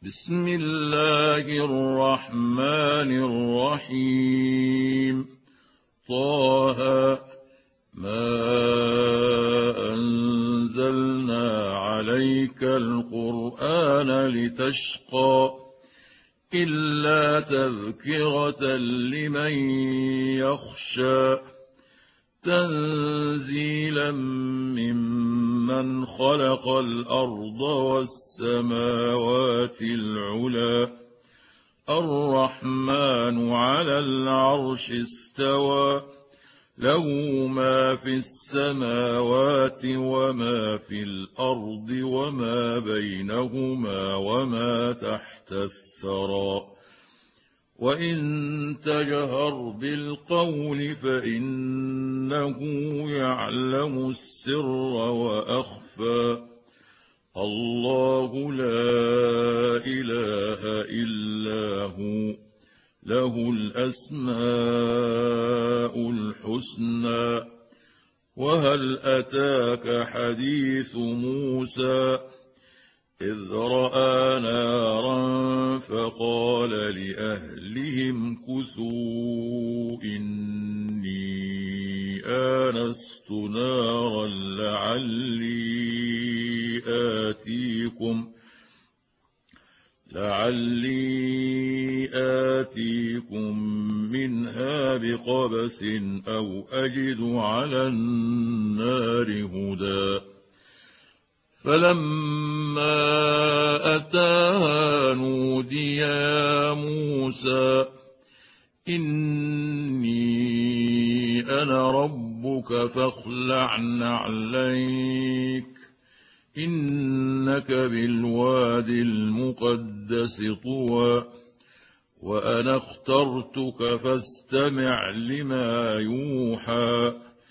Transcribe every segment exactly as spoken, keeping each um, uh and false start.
بسم الله الرحمن الرحيم. طه ما أنزلنا عليك القرآن لتشقى إلا تذكرة لمن يخشى تنزيلا ممن خلق الأرض والسماوات العلى الرحمن على العرش استوى له ما في السماوات وما في الأرض وما بينهما وما تحت الثرى وإن تجهر بالقول فإنه يعلم السر وأخفى الله لا إله إلا هو له الأسماء الحسنى. وهل أتاك حديث موسى إذ رأى نارا فقال لأهلهم كثوا إني آنست نارا لعلي آتيكم لعلي آتيكم منها بقبس أو أجد على النار هدى. فلما أتاها نودي يا موسى إني أنا ربك فاخلع نعليك إنك بالواد المقدس طوى وأنا اخترتك فاستمع لما يوحى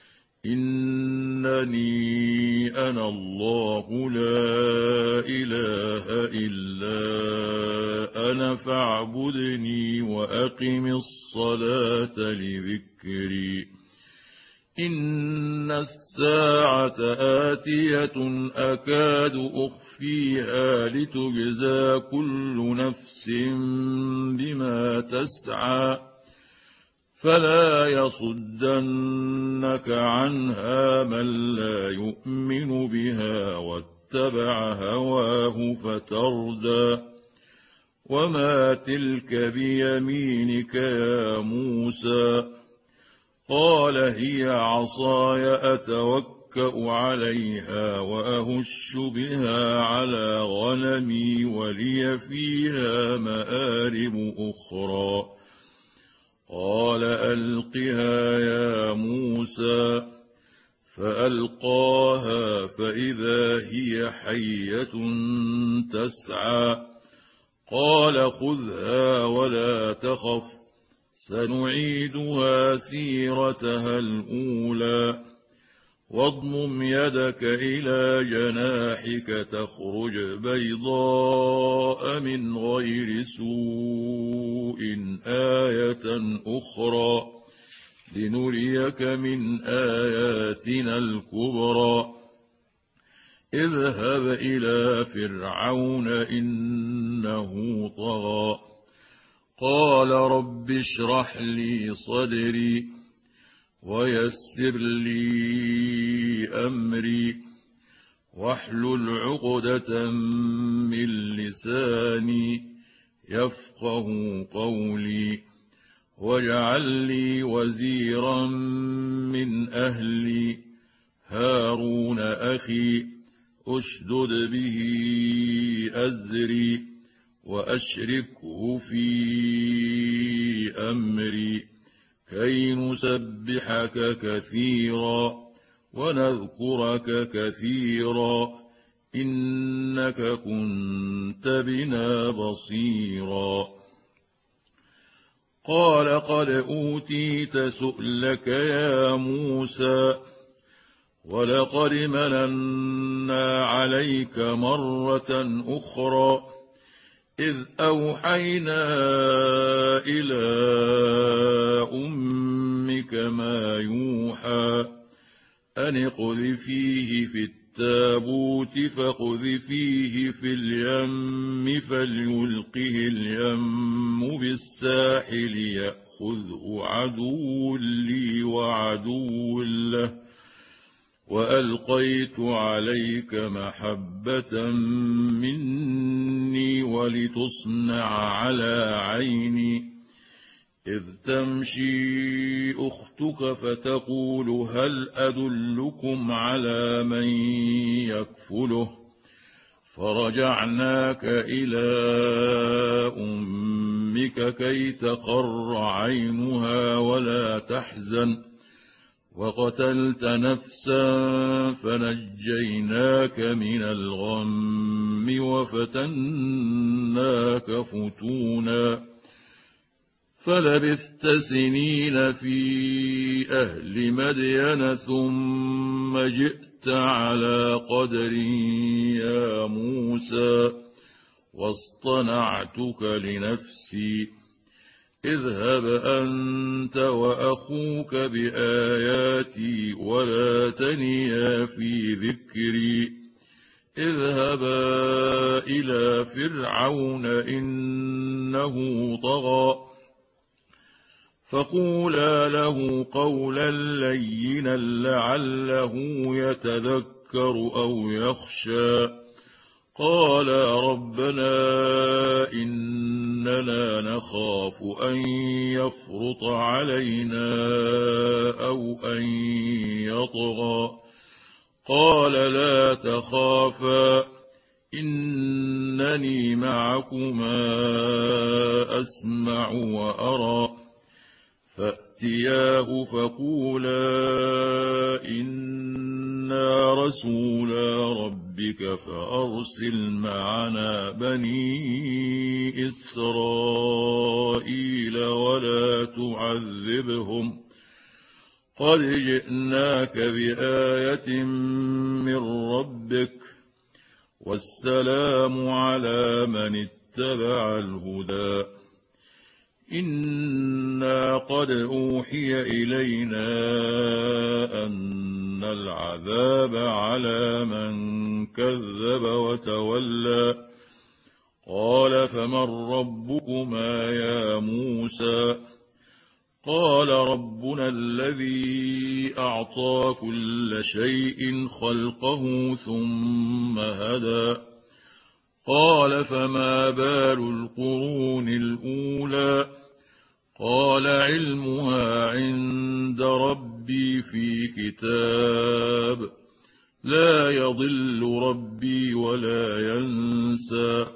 إنني أنا الله لا إله إلا أنا فاعبدني وأقم الصلاة لذكري. إن الساعة آتية أكاد أخفيها لتجزى كل نفس بما تسعى فلا يصدنك عنها من لا يؤمن بها واتبع هواه فتردى. وما تلك بيمينك يا موسى قال هي عصاي أتوكأ عليها وأهش بها على غنمي ولي فيها مآرب أخرى. قال ألقها يا موسى فألقاها فإذا هي حية تسعى. قال خذها ولا تخف سنعيدها سيرتها الأولى واضمم يدك إلى جناحك تخرج بيضاء من غير سوء آية أخرى لنريك من آياتنا الكبرى. اذهب إلى فرعون إنه طغى قال رب اشرح لي صدري ويسر لي أمري واحلل عقدة من لساني يفقه قولي واجعل لي وزيرا من أهلي هارون أخي أشدد به أزري وأشركه في أمري كي نسبحك كثيرا ونذكرك كثيرا إنك كنت بنا بصيرا. قال قد أوتيت سؤلك يا موسى ولقد مننا عليك مرة أخرى إذ أوحينا إلى أمك ما يوحى أن اقذفيه في التابوت فاقذفيه في اليم فليلقه اليم بالساحل يأخذه عدو لي وعدو له وألقيت عليك محبة مني ولتصنع على عيني إذ تمشي أختك فتقول هل أدلكم على من يكفله فرجعناك إلى أمك كي تقر عينها ولا تحزن وقتلت نفسا فنجيناك من الغم وفتناك فتونا فلبثت سنين في أهل مدين ثم جئت على قدر يا موسى واصطنعتك لنفسي اذهب أنت وأخوك بآياتي ولا تنيا في ذكري اذهبا إلى فرعون إنه طغى فقولا له قولا لينا لعله يتذكر أو يخشى قالا ربنا إننا نخاف أن يفرط علينا أو أن يطغى قال لا تخافا إنني معكما أسمع وأرى فأتياه فقولا إنا رسولا ربك فأرسل معنا بني إسرائيل ولا تعذبهم قد جئناك بآية من ربك والسلام على من اتبع الهدى إنا قد أوحي إلينا أن العذاب على من كذب وتولى قال فمن ربكما يا موسى قال ربنا الذي أعطى كل شيء خلقه ثم هدى قال فما بال القرون الأولى قال علمها عند ربي في كتاب لا يضل ربي ولا ينسى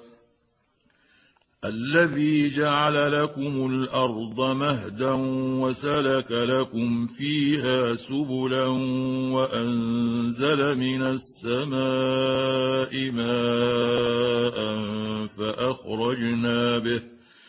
الذي جعل لكم الأرض مهدا وسلك لكم فيها سبلا وأنزل من السماء ماء فأخرجنا به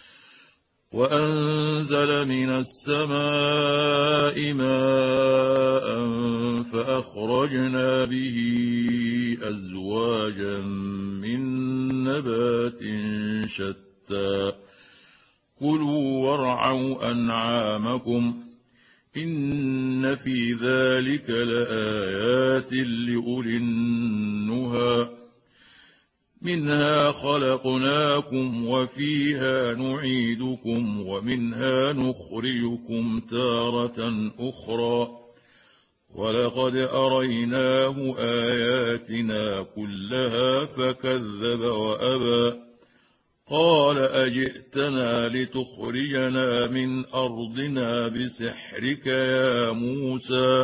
وأنزل من السماء ماء فأخرجنا به أزواجا من نبات شتى كلوا وارعوا أنعامكم إن في ذلك لآيات لأولي النهى منها خلقناكم وفيها نعيدكم ومنها نخرجكم تارة أخرى ولقد أريناه آياتنا كلها فكذب وأبى قال أجئتنا لتخرجنا من أرضنا بسحرك يا موسى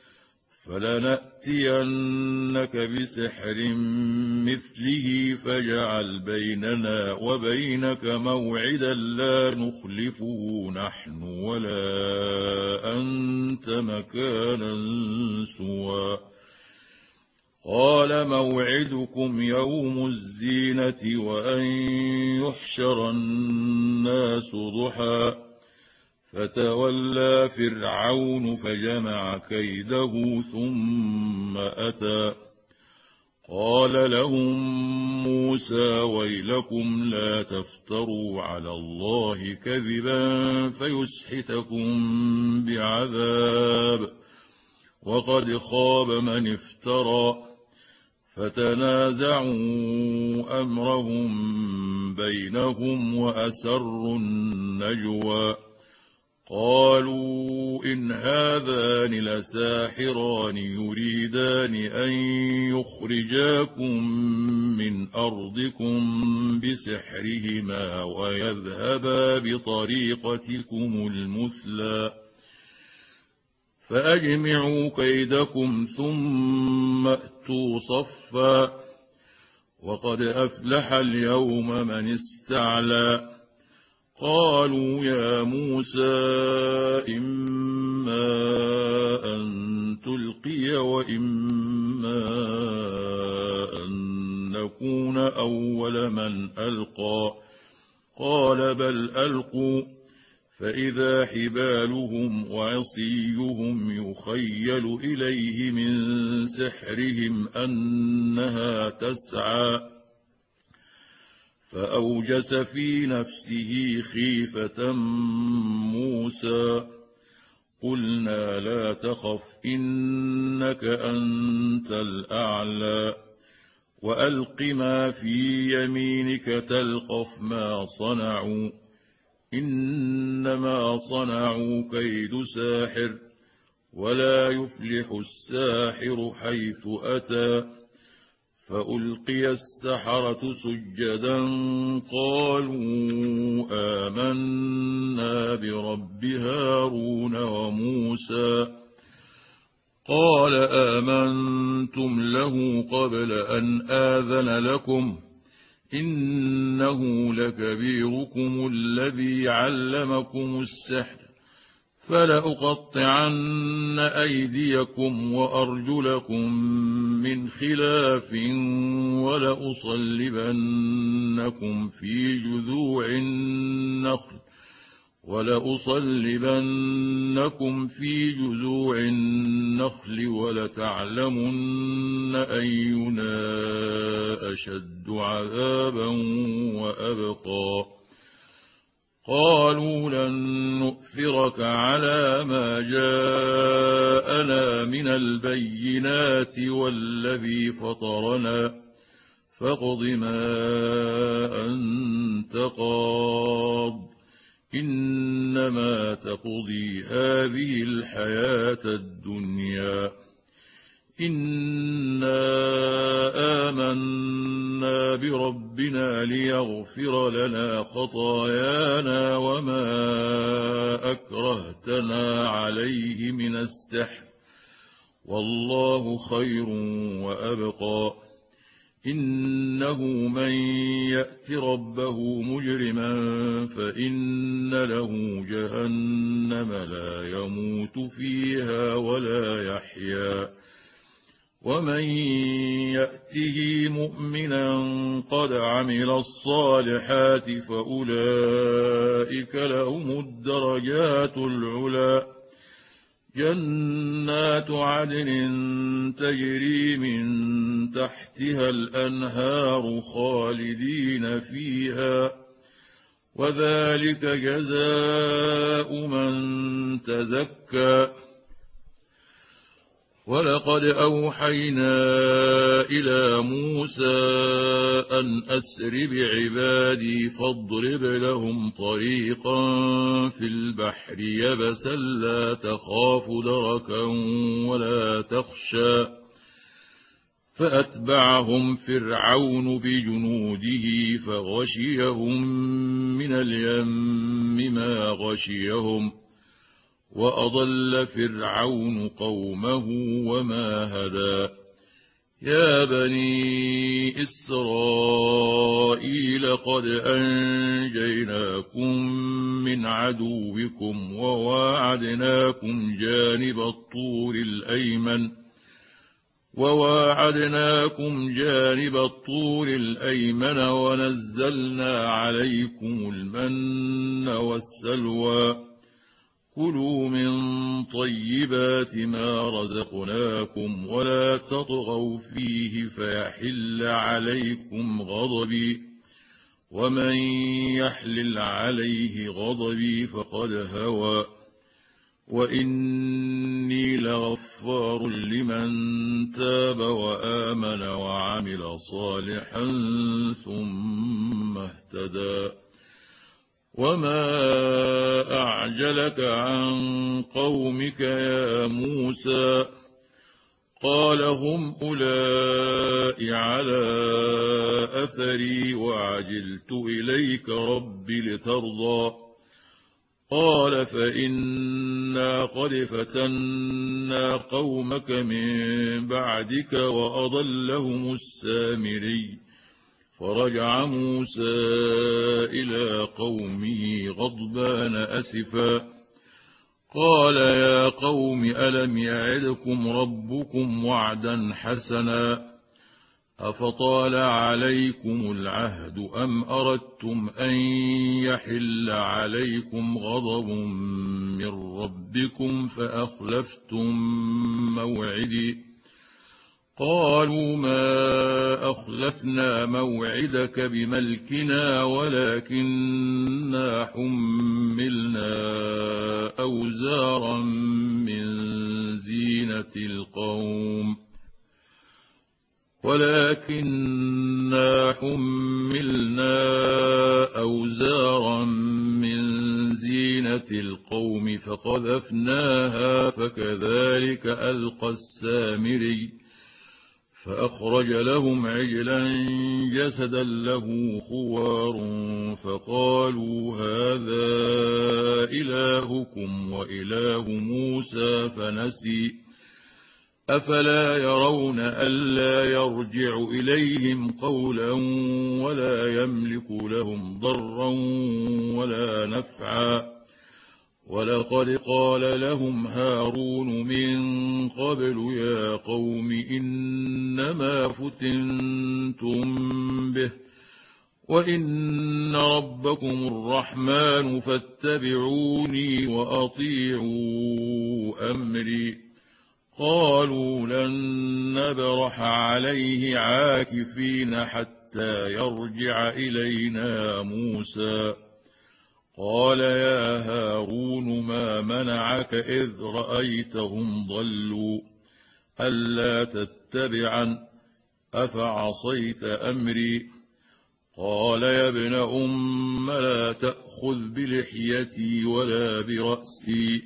فلنأتينك بسحر مثله فاجعل بيننا وبينك موعدا لا نخلفه نحن ولا أنت مكانا سوى قال موعدكم يوم الزينة وأن يحشر الناس ضحى فتولى فرعون فجمع كيده ثم أتى قال لهم موسى ويلكم لا تفتروا على الله كذبا فيسحتكم بعذاب وقد خاب من افترى فتنازعوا أمرهم بينهم وأسروا النجوى قالوا إن هذان لساحران يريدان أن يخرجاكم من أرضكم بسحرهما ويذهبا بطريقتكم المثلى فأجمعوا كيدكم ثم أتوا صفا وقد أفلح اليوم من استعلى قالوا يا موسى إما أن تلقي وإما أن نكون أول من ألقى قال بل ألقوا فإذا حبالهم وعصيهم يخيل إليه من سحرهم أنها تسعى فأوجس في نفسه خيفة موسى قلنا لا تخف إنك أنت الأعلى وألق ما في يمينك تلقف ما صنعوا إنما صنعوا كيد ساحر ولا يفلح الساحر حيث أتى فألقي السحرة سجدا قالوا آمنا برب هارون وموسى قال آمنتم له قبل أن آذن لكم إنه لكبيركم الذي علمكم السحر فلأقطعن أيديكم وأرجلكم من خلاف ولأصلبنكم في جذوع النخل ولأصلبنكم في جذوع النخل ولتعلمن أينا أشد عذابا وأبقى قالوا لن نؤثرك على ما جاءنا من البينات والذي فطرنا فاقض ما أنت قاض إنما تقضي هذه الحياة الدنيا إنا آمنا بربنا ليغفر لنا خطايانا وما أكرهتنا عليه من السحر والله خير وأبقى إنه من يأت ربه مجرما فإن له جهنم لا يموت فيها ولا يحيا ومن يأته مؤمنا قد عمل الصالحات فأولئك لهم الدرجات العلى جنات عدن تجري من تحتها الأنهار خالدين فيها وذلك جزاء من تزكى ولقد أوحينا إلى موسى أن أسر بعبادي فاضرب لهم طريقا في البحر يبسا لا تخاف دركا ولا تخشى فأتبعهم فرعون بجنوده فغشيهم من اليم ما غشيهم وأضل فرعون قومه وما هدى يا بني إسرائيل قد أنجيناكم من عدوكم وواعدناكم جانب الطور الأيمن وواعدناكم جانب الطور الأيمن ونزلنا عليكم المن والسلوى كلوا من طيبات ما رزقناكم ولا تطغوا فيه فيحل عليكم غضبي ومن يحلل عليه غضبي فقد هوى وإني إني لغفار لمن تاب وآمن وعمل صالحا ثم اهتدى وما أعجلك عن قومك يا موسى قال هم أولئك على أثري وعجلت إليك رب لترضى قال فإنا قد فتنا قومك من بعدك وأضلهم السامري فرجع موسى إلى قومه غضبان أسفا قال يا قوم ألم يعدكم ربكم وعدا حسنا أفطال عليكم العهد أم أردتم أن يحل عليكم غضب من ربكم فأخلفتم موعدي قالوا ما أخلفنا موعدك بملكنا ولكننا حملنا أوزارا من زينة القوم ولكننا حملنا أوزارا من زينة القوم فقذفناها فكذلك ألقى السامري فأخرج لهم عجلا جسدا له خوار فقالوا هذا إلهكم وإله موسى فنسي أفلا يرون ألا يرجع إليهم قولا ولا يملك لهم ضرا ولا نفعا ولقد قال لهم هارون من قبل يا قوم إنما فتنتم به وإن ربكم الرحمن فاتبعوني وأطيعوا أمري قالوا لن نبرح عليه عاكفين حتى يرجع إلينا موسى قال يا هارون ما منعك إذ رأيتهم ضلوا ألا تتبعا أفعصيت أمري قال يا ابن أم لا تأخذ بلحيتي ولا برأسي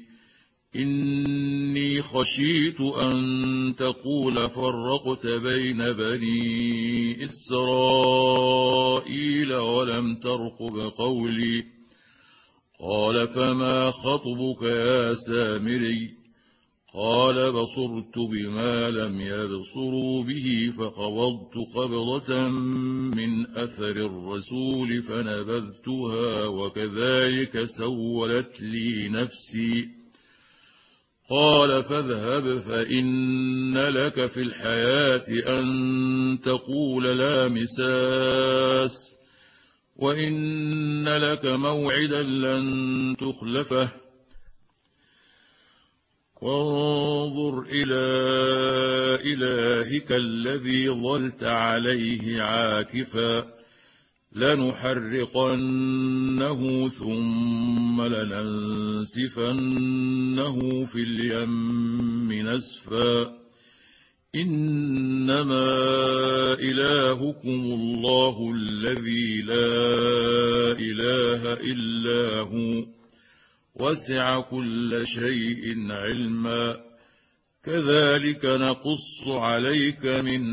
إني خشيت أن تقول فرقت بين بني إسرائيل ولم ترقب قولي قال فما خطبك يا سامري قال بصرت بما لم يبصروا به فقبضت قبضة من أثر الرسول فنبذتها وكذلك سولت لي نفسي قال فاذهب فإن لك في الحياة أن تقول لا مساس وإن لك موعدا لن تخلفه وانظر إلى إلهك الذي ظلت عليه عاكفا لنحرقنه ثم لننسفنه في اليم نسفا إنما إلهكم الله الذي لا إله إلا هو وسع كل شيء علما كذلك نقص عليك من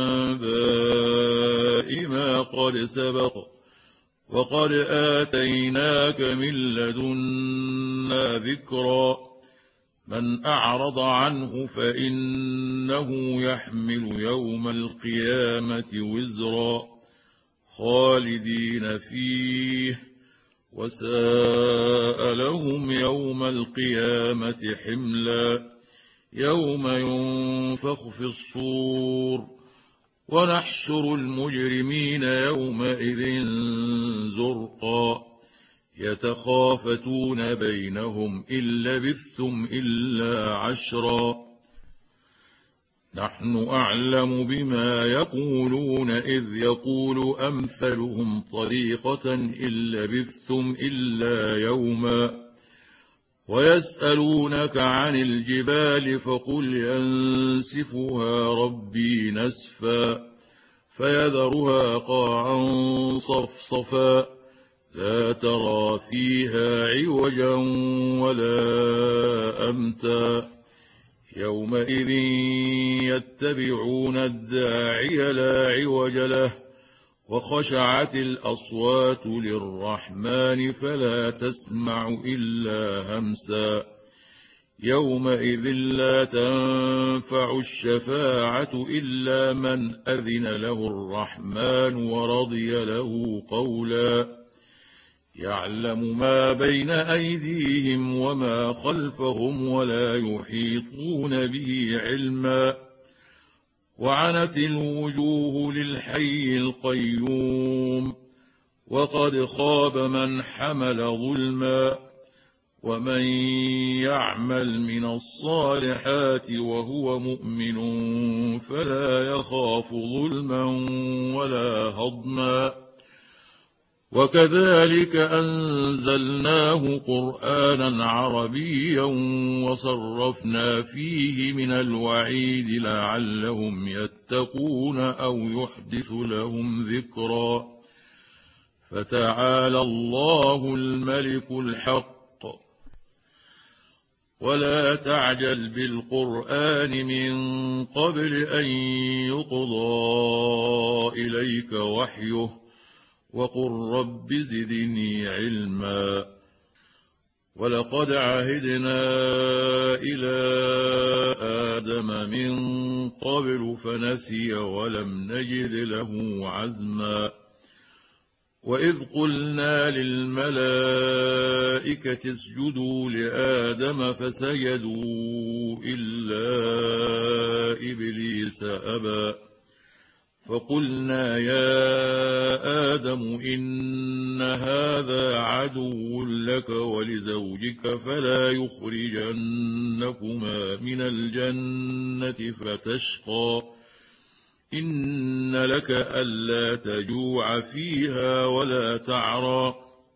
أنباء ما قد سبق وقد آتيناك من لدنا ذكرا من أعرض عنه فإنه يحمل يوم القيامة وزرا خالدين فيه وساء لهم يوم القيامة حملا يوم ينفخ في الصور ونحشر المجرمين يومئذ زرقا يتخافتون بينهم إن لبثتم إلا عشرا نحن أعلم بما يقولون إذ يقول أمثلهم طريقة إن لبثتم إلا يوما ويسألونك عن الجبال فقل ينسفها ربي نسفا فيذرها قاعا صفصفا لا ترى فيها عوجا ولا أمتا يومئذ يتبعون الداعي لا عوج له وخشعت الأصوات للرحمن فلا تسمع إلا همسا يومئذ لا تنفع الشفاعة إلا من أذن له الرحمن ورضي له قولا يعلم ما بين أيديهم وما خلفهم ولا يحيطون به علما وعنت الوجوه للحي القيوم وقد خاب من حمل ظلما ومن يعمل من الصالحات وهو مؤمن فلا يخاف ظلما ولا هضما وكذلك أنزلناه قرآنا عربيا وصرفنا فيه من الوعيد لعلهم يتقون أو يحدث لهم ذكرا فتعالى الله الملك الحق ولا تعجل بالقرآن من قبل أن يقضى إليك وحيه وقل رب زدني علما ولقد عهدنا إلى آدم من قبل فنسي ولم نجد له عزما وإذ قلنا للملائكة اسجدوا لآدم فسجدوا إلا إبليس أبى فقلنا يا آدم إن هذا عدو لك ولزوجك فلا يخرجنكما من الجنة فتشقى إن لك ألا تجوع فيها ولا تعرى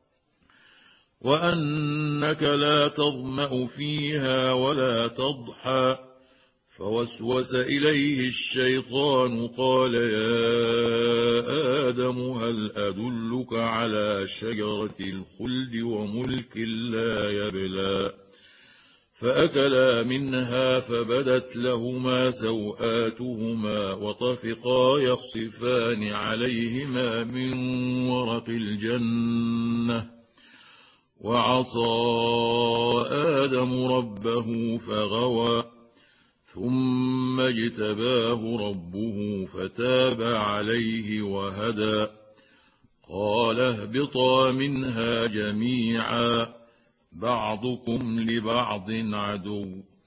وأنك لا تظمأ فيها ولا تضحى فوسوس إليه الشيطان قال يا آدم هل أدلك على شجرة الخلد وملك لا يبلى فأكلا منها فبدت لهما سوآتهما وطفقا يخصفان عليهما من ورق الجنة وعصى آدم ربه فغوى ثم اجتباه ربه فتاب عليه وهدى قال اهبطا منها جميعا بعضكم لبعض عدو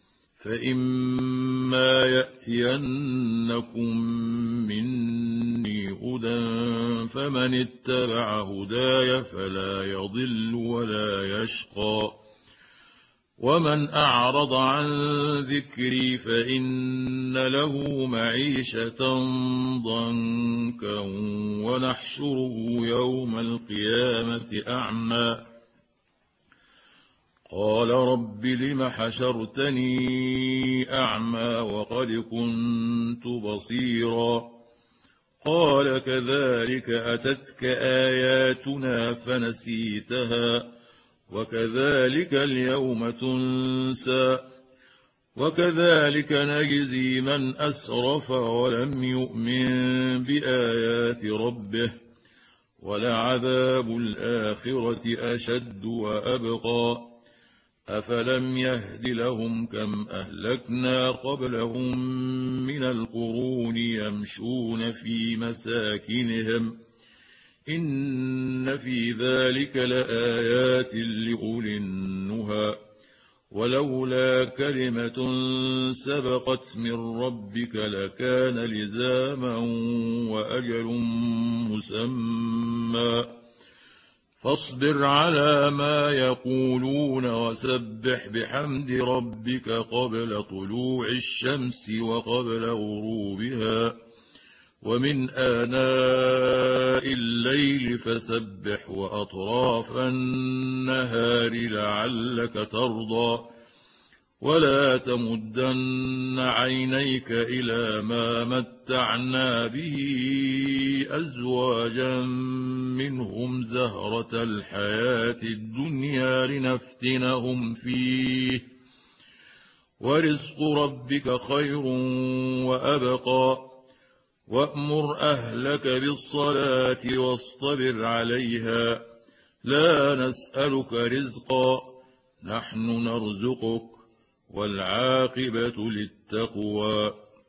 فإما يأتينكم مني هدى فمن اتبع هداي فلا يضل ولا يشقى ومن أعرض عن ذكري فإن له معيشة ضنكا ونحشره يوم القيامة أعمى قال رب لم حشرتني أعمى وقد كنت بصيرا قال كذلك أتتك آياتنا فنسيتها وكذلك اليوم تنسى وكذلك نجزي من أسرف ولم يؤمن بآيات ربه ولعذاب الآخرة أشد وأبقى أفلم يهد لهم كم أهلكنا قبلهم من القرون يمشون في مساكنهم إن في ذلك لآيات لأولي النهى ولولا كلمة سبقت من ربك لكان لزاما وأجل مسمى فاصبر على ما يقولون وسبح بحمد ربك قبل طلوع الشمس وقبل غروبها ومن آناء الليل فسبح وأطراف النهار لعلك ترضى ولا تمدن عينيك إلى ما متعنا به أزواجا منهم زهرة الحياة الدنيا لنفتنهم فيه ورزق ربك خير وأبقى وأمر أهلك بالصلاة واصطبر عليها لا نسألك رزقا نحن نرزقك والعاقبة للتقوى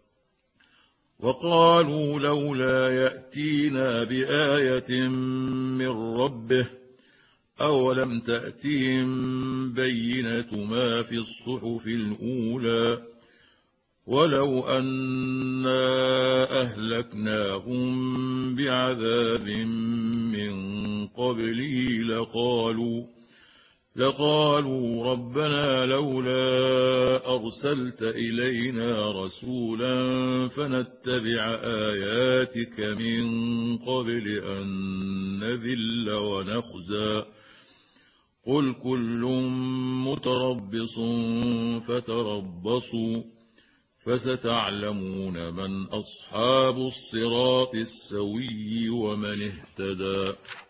وقالوا لولا يأتينا بآية من ربه أولم تأتهم بينة ما في الصحف الأولى ولو أنا أهلكناهم بعذاب من قبله لقالوا لقالوا ربنا لولا أرسلت إلينا رسولا فنتبع آياتك من قبل أن نذل ونخزى قل كل متربص فتربصوا فستعلمون من أصحاب الصراط السوي ومن اهتدى.